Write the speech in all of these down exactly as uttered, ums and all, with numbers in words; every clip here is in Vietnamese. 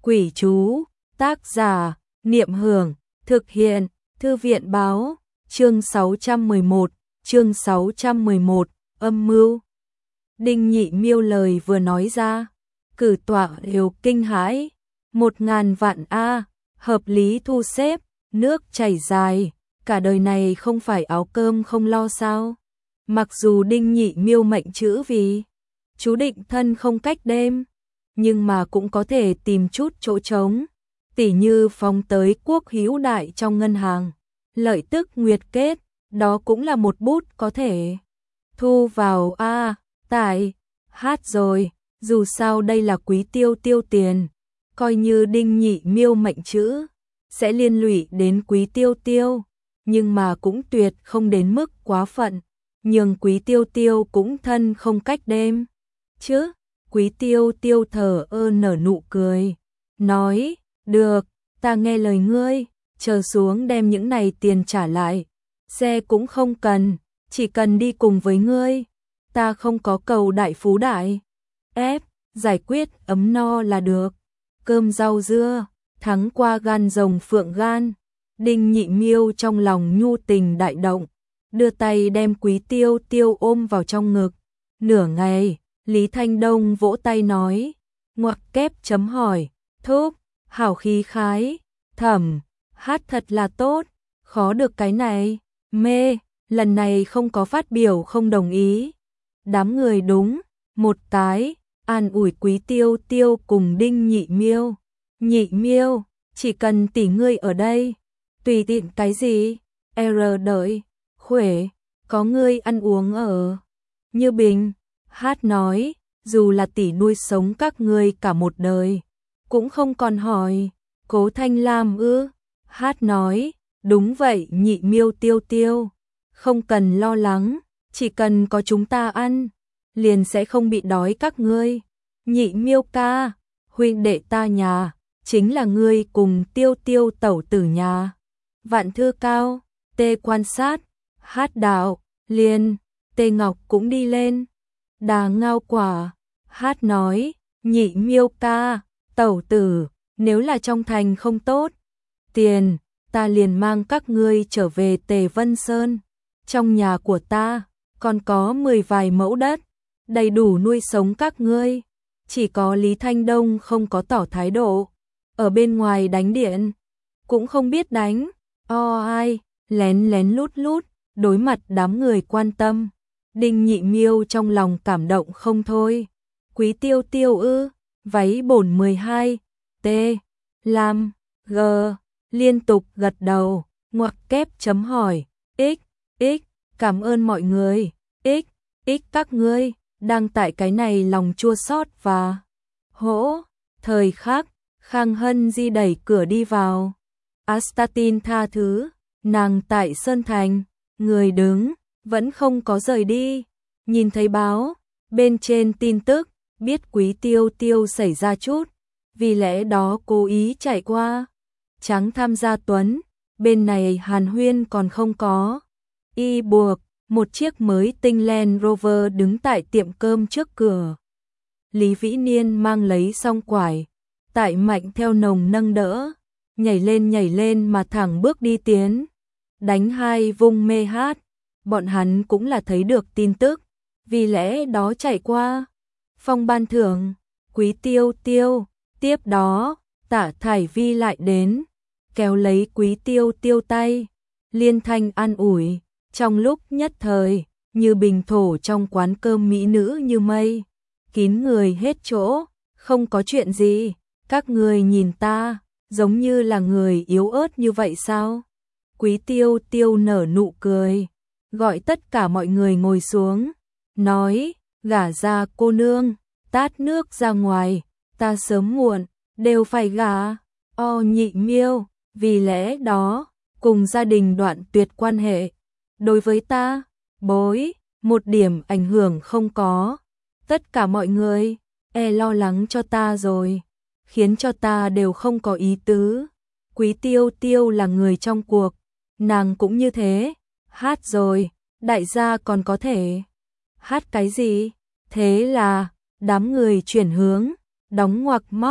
Quỷ chú, tác giả, Niệm Hưởng, thực hiện, Thư viện báo, chương sáu trăm mười một, chương sáu trăm mười một, âm mưu. Đinh Nhị Miêu lời vừa nói ra, cử tọa đều kinh hãi, một ngàn vạn a, hợp lý thu xếp, nước chảy dài, cả đời này không phải áo cơm không lo sao? Mặc dù Đinh Nhị Miêu mệnh chữ vì chú định thân không cách đêm, nhưng mà cũng có thể tìm chút chỗ trống, tỉ như phóng tới quốc hữu đại trong ngân hàng, lợi tức nguyệt kết, đó cũng là một bút có thể thu vào a, à, tại hát rồi, dù sao đây là Quý Tiêu tiêu tiền, coi như Đinh Nhị Miêu mệnh chữ sẽ liên lụy đến Quý Tiêu tiêu, nhưng mà cũng tuyệt không đến mức quá phận, nhưng Quý Tiêu tiêu cũng thân không cách đêm, chứ? Quý Tiêu tiêu thở ơ nở nụ cười, nói, được, ta nghe lời ngươi, chờ xuống đem những này tiền trả lại, xe cũng không cần, chỉ cần đi cùng với ngươi, ta không có cầu đại phú đại, ép, giải quyết ấm no là được, cơm rau dưa, thắng qua gan rồng phượng gan, Đinh Nhị Miêu trong lòng nhu tình đại động, đưa tay đem Quý Tiêu tiêu ôm vào trong ngực, nửa ngày. Lý Thanh Đông vỗ tay nói, ngoặc kép chấm hỏi, thúc, hảo khí khái, thẩm, hát thật là tốt, khó được cái này, mê, lần này không có phát biểu không đồng ý. Đám người đúng, một cái, an ủi Quý Tiêu tiêu cùng Đinh Nhị Miêu. Nhị Miêu, chỉ cần tỷ ngươi ở đây, tùy tiện cái gì, R đợi, khuể, có ngươi ăn uống ở, như bình. Hát nói, dù là tỷ nuôi sống các ngươi cả một đời, cũng không còn hỏi, Cố Thanh Lam ư? Hát nói, đúng vậy Nhị Miêu tiêu tiêu, không cần lo lắng, chỉ cần có chúng ta ăn, liền sẽ không bị đói các ngươi. Nhị Miêu ca, huynh đệ ta nhà, chính là ngươi cùng tiêu tiêu tẩu tử nhà. Vạn Thư Cao, Tê quan sát, Hát đạo, liền, Tê Ngọc cũng đi lên. Đà Ngao quả, Hát nói, Nhị Miêu ca, tẩu tử, nếu là trong thành không tốt, tiền, ta liền mang các ngươi trở về Tề Vân Sơn. Trong nhà của ta, còn có mười vài mẫu đất, đầy đủ nuôi sống các ngươi. Chỉ có Lý Thanh Đông không có tỏ thái độ, ở bên ngoài đánh điện, cũng không biết đánh, o ai, lén lén lút lút, đối mặt đám người quan tâm. Đinh Nhị Miêu trong lòng cảm động không thôi. Quý Tiêu tiêu ư, váy bổn mười hai, T, Lam, G, liên tục gật đầu, ngoặc kép chấm hỏi, X, X, cảm ơn mọi người, X, X các ngươi, đang tại cái này lòng chua xót và hỗ, thời khắc, Khang Hân Di đẩy cửa đi vào. Astatin tha thứ, nàng tại Sơn Thành, người đứng. Vẫn không có rời đi, nhìn thấy báo, bên trên tin tức, biết Quý Tiêu tiêu xảy ra chút, vì lẽ đó cố ý chạy qua. Trắng tham gia Tuấn, bên này Hàn Huyên còn không có. Y buộc, một chiếc mới tinh Land Rover đứng tại tiệm cơm trước cửa. Lý Vĩ Niên mang lấy xong quải, tại Mạnh theo nồng nâng đỡ, nhảy lên nhảy lên mà thẳng bước đi tiến, đánh hai vung mê hát. Bọn hắn cũng là thấy được tin tức, vì lẽ đó chạy qua. Phong ban thưởng, Quý Tiêu tiêu, tiếp đó, Tả Thải Vi lại đến, kéo lấy Quý Tiêu tiêu tay, liên thanh an ủi, trong lúc nhất thời, như bình thổ trong quán cơm mỹ nữ như mây, kín người hết chỗ, không có chuyện gì, các người nhìn ta, giống như là người yếu ớt như vậy sao? Quý Tiêu tiêu nở nụ cười, gọi tất cả mọi người ngồi xuống, nói, gả ra cô nương, tát nước ra ngoài, ta sớm muộn, đều phải gả, o Nhị Miêu, vì lẽ đó, cùng gia đình đoạn tuyệt quan hệ, đối với ta, bối, một điểm ảnh hưởng không có, tất cả mọi người, e lo lắng cho ta rồi, khiến cho ta đều không có ý tứ. Quý Tiêu tiêu là người trong cuộc, nàng cũng như thế. Hát rồi, đại gia còn có thể hát cái gì? Thế là, đám người chuyển hướng, đóng ngoặc móc,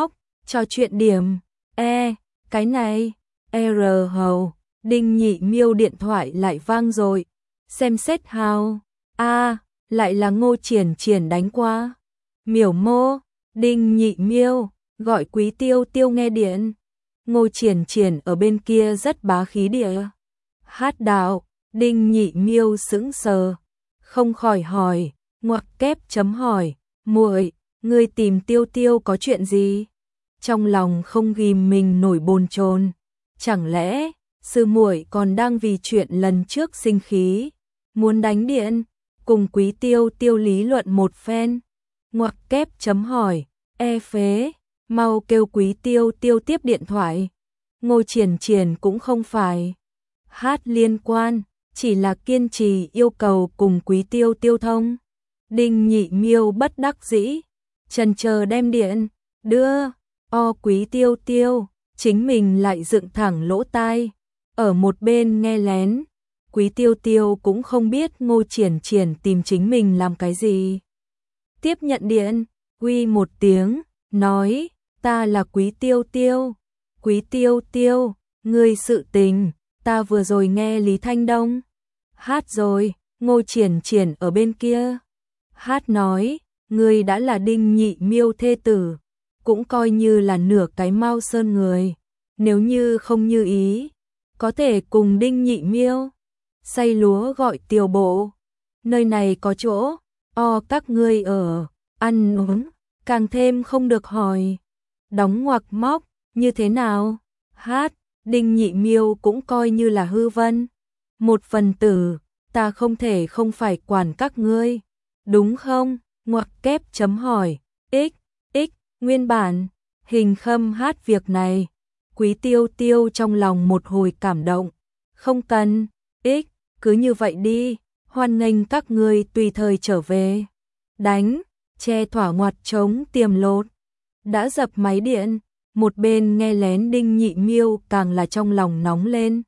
Trò chuyện điểm. E, cái này. R hầu. Đinh Nhị Miêu điện thoại lại vang rồi. Xem xét hào. A, lại là Ngô Triển Triển đánh qua. Miểu Mô. Đinh Nhị Miêu, gọi Quý Tiêu Tiêu nghe điện. Ngô Triển Triển ở bên kia rất bá khí địa. Hát đạo. Đinh Nhị Miêu sững sờ, không khỏi hỏi, ngoặc kép chấm hỏi, muội, ngươi tìm Tiêu Tiêu có chuyện gì? Trong lòng không ghim mình nổi bồn chồn, chẳng lẽ sư muội còn đang vì chuyện lần trước sinh khí, muốn đánh điện, cùng Quý Tiêu Tiêu lý luận một phen. Ngoặc kép chấm hỏi, e phế, mau kêu Quý Tiêu Tiêu tiếp điện thoại. Ngô Triển Triển cũng không phải hát liên quan, chỉ là kiên trì yêu cầu cùng Quý Tiêu Tiêu thông. Đinh Nhị Miêu bất đắc dĩ, chần chờ đem điện đưa. O Quý Tiêu Tiêu, chính mình lại dựng thẳng lỗ tai, ở một bên nghe lén. Quý Tiêu Tiêu cũng không biết Ngô Triển Triển tìm chính mình làm cái gì. Tiếp nhận điện, uy một tiếng, nói, ta là Quý Tiêu Tiêu. Quý Tiêu Tiêu, ngươi sự tình, ta vừa rồi nghe Lý Thanh Đông hát rồi. Ngô Triển Triển ở bên kia hát nói, ngươi đã là Đinh Nhị Miêu thê tử, cũng coi như là nửa cái Mao Sơn người, nếu như không như ý, có thể cùng Đinh Nhị Miêu xay lúa gọi tiểu bộ, nơi này có chỗ, o các ngươi ở, ăn uống, càng thêm không được hỏi. Đóng ngoặc móc, như thế nào? Hát, Đinh Nhị Miêu cũng coi như là hư vân, một phần tử, ta không thể không phải quản các ngươi, đúng không? Ngoặc kép chấm hỏi, x, x, nguyên bản, hình khâm hát việc này. Quý Tiêu Tiêu trong lòng một hồi cảm động, không cần, x, cứ như vậy đi, hoan nghênh các ngươi tùy thời trở về. Đánh, che thỏa ngoặt trống tiềm lột, đã dập máy điện, một bên nghe lén Đinh Nhị Miêu càng là trong lòng nóng lên.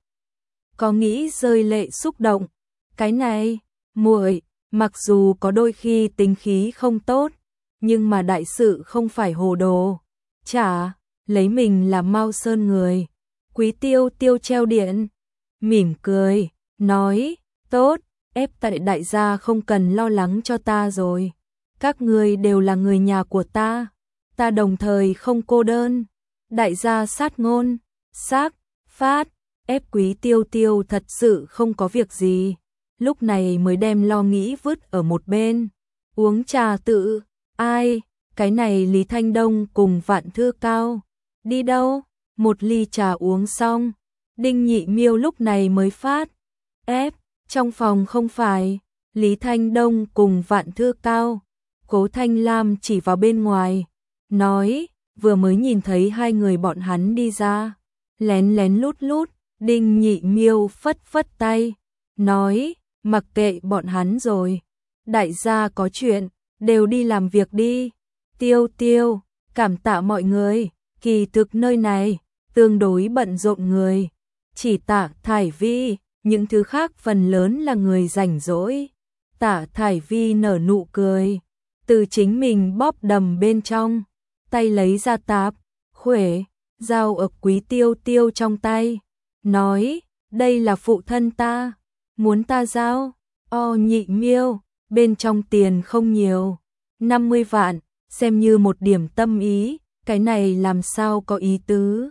Có nghĩ rơi lệ xúc động, cái này, muội, mặc dù có đôi khi tính khí không tốt, nhưng mà đại sự không phải hồ đồ, chả, lấy mình là Mao Sơn người. Quý Tiêu Tiêu treo điện, mỉm cười, nói, tốt, ép tại đại gia không cần lo lắng cho ta rồi, các ngươi đều là người nhà của ta, ta đồng thời không cô đơn. Đại gia sát ngôn, xác, phát, ép Quý Tiêu Tiêu thật sự không có việc gì, lúc này mới đem lo nghĩ vứt ở một bên, uống trà tự, ai, cái này Lý Thanh Đông cùng Vạn Thư Cao, đi đâu, một ly trà uống xong, Đinh Nhị Miêu lúc này mới phát, ép, trong phòng không phải, Lý Thanh Đông cùng Vạn Thư Cao, Cố Thanh Lam chỉ vào bên ngoài, nói, vừa mới nhìn thấy hai người bọn hắn đi ra, lén lén lút lút, Đinh Nhị Miêu phất phất tay, nói, mặc kệ bọn hắn rồi, đại gia có chuyện, đều đi làm việc đi. Tiêu Tiêu, cảm tạ mọi người, kỳ thực nơi này, tương đối bận rộn người, chỉ Tạ Thải Vi, những thứ khác phần lớn là người rảnh rỗi. Tạ Thải Vi nở nụ cười, từ chính mình bóp đầm bên trong, tay lấy ra tạp, khuỷu, dao ở Quý Tiêu Tiêu trong tay, nói, đây là phụ thân ta, muốn ta giao, o Nhị Miêu, bên trong tiền không nhiều, năm mươi vạn, xem như một điểm tâm ý, cái này làm sao có ý tứ.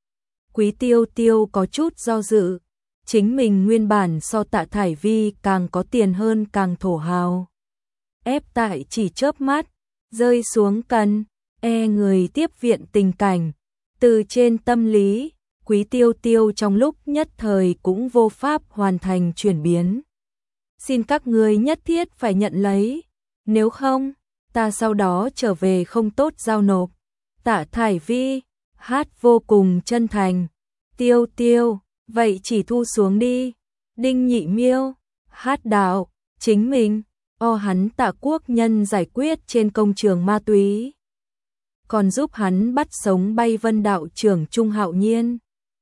Quý Tiêu Tiêu có chút do dự, chính mình nguyên bản so Tạ Thải Vi càng có tiền hơn càng thổ hào. Ép tại chỉ chớp mắt, rơi xuống cần, e người tiếp viện tình cảnh, từ trên tâm lý, Quý Tiêu Tiêu trong lúc nhất thời cũng vô pháp hoàn thành chuyển biến. Xin các người nhất thiết phải nhận lấy, nếu không, ta sau đó trở về không tốt giao nộp. Tạ Thải Vi, hát vô cùng chân thành, Tiêu Tiêu, vậy chỉ thu xuống đi. Đinh Nhị Miêu, hát đạo, chính mình, o hắn Tạ Quốc Nhân giải quyết trên công trường ma túy, còn giúp hắn bắt sống Bay Vân đạo trưởng Trung Hạo Nhiên.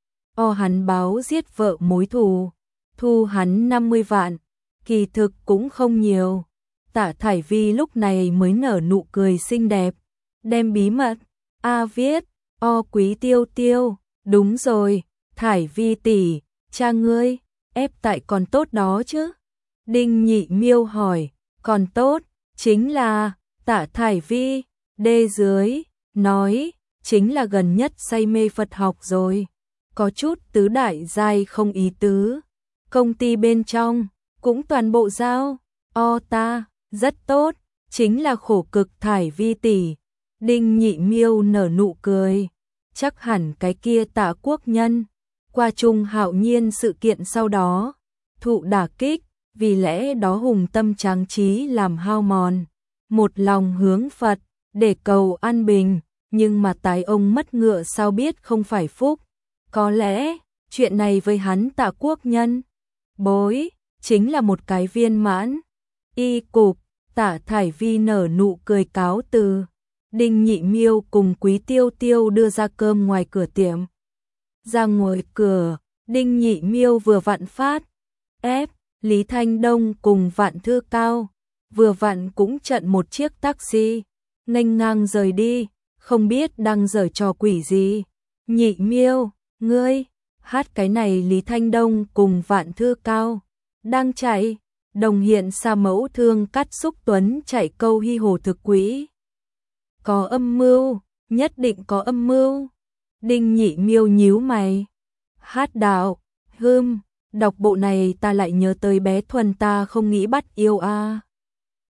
O hắn báo giết vợ mối thù, thu hắn năm mươi vạn, kỳ thực cũng không nhiều. Tạ Thải Vi lúc này mới nở nụ cười xinh đẹp, đem bí mật A viết, O Quý Tiêu Tiêu, đúng rồi, Thải Vi tỷ, cha ngươi, ép tại còn tốt đó chứ? Đinh Nhị Miêu hỏi, còn tốt, chính là, Tạ Thải Vi, đê dưới, nói, chính là gần nhất say mê Phật học rồi, có chút tứ đại giai không ý tứ, công ty bên trong, cũng toàn bộ giao, o ta, rất tốt, chính là khổ cực Thải Vi tỷ. Đinh Nhị Miêu nở nụ cười, chắc hẳn cái kia Tạ Quốc Nhân, qua Trung Hạo Nhiên sự kiện sau đó, thụ đả kích, vì lẽ đó hùng tâm tráng trí làm hao mòn, một lòng hướng Phật, để cầu an bình, nhưng mà tái ông mất ngựa sao biết không phải phúc, có lẽ, chuyện này với hắn Tạ Quốc Nhân, bối, chính là một cái viên mãn, y cục, Tạ Thải Vi nở nụ cười cáo từ. Đinh Nhị Miêu cùng Quý Tiêu Tiêu đưa ra cơm ngoài cửa tiệm. Ra ngoài cửa, Đinh Nhị Miêu vừa vặn phát ép, Lý Thanh Đông cùng Vạn Thư Cao, vừa vặn cũng trận một chiếc taxi, nghênh ngang rời đi, không biết đang giở trò quỷ gì. Nhị Miêu, ngươi, hát cái này Lý Thanh Đông cùng Vạn Thư Cao, đang chạy, đồng hiện xa mẫu thương cắt xúc tuấn chạy câu hy hồ thực quỹ. Có âm mưu, nhất định có âm mưu. Đinh Nhị Miêu nhíu mày. Hát đạo, hưm, đọc bộ này ta lại nhớ tới bé Thuần ta không nghĩ bắt yêu a. À.